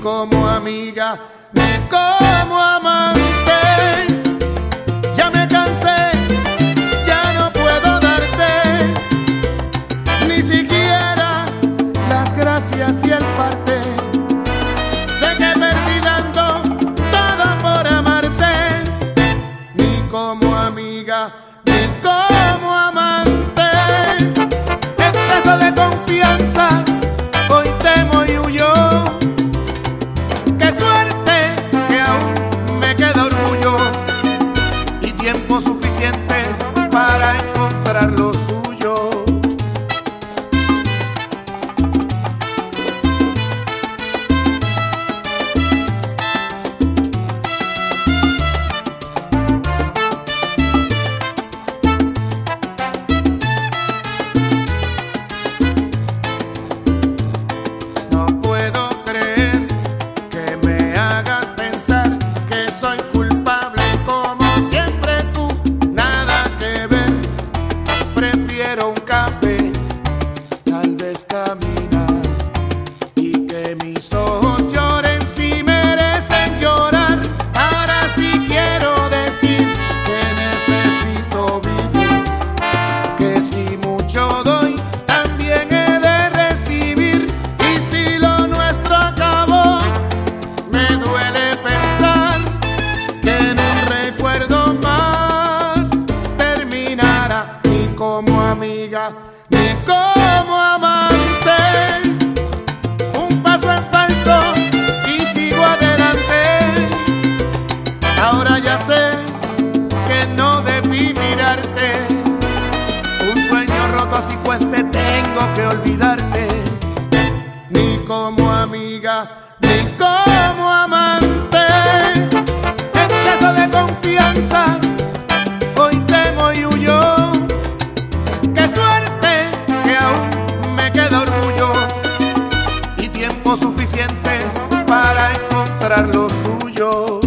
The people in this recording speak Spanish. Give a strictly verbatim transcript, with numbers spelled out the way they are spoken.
como amiga, ni como amante. Ya me cansé, ya no puedo darte ni siquiera las gracias y el parte. Sé que perdí dando todo por amarte, ni como amiga, ni como amante. Exceso de confianza, hoy temo y huyo. Qué suerte que aún me queda orgullo y tiempo suficiente para encontrar lo suyo. No puedo creer que me hagas pensar que soy culpable, como siempre tú, nada que ver. Prefiero un café, tal vez caminar, y que mis ojos lloren si merecen llorar. Ahora sí quiero decir que necesito vivir, que si mucho doy, también he de recibir. Y si lo nuestro acabó, me duele pensar que en un recuerdo más terminará, ni como amiga, ni como amante. Un paso en falso y sigo adelante. Ahora ya sé que no debí mirarte. Un sueño roto así cueste, tengo que olvidarte. Ni como amiga, ni como amante. Exceso de confianza, hoy temo y huyo. Qué suerte que aún me queda orgullo y tiempo suficiente para encontrar lo suyo.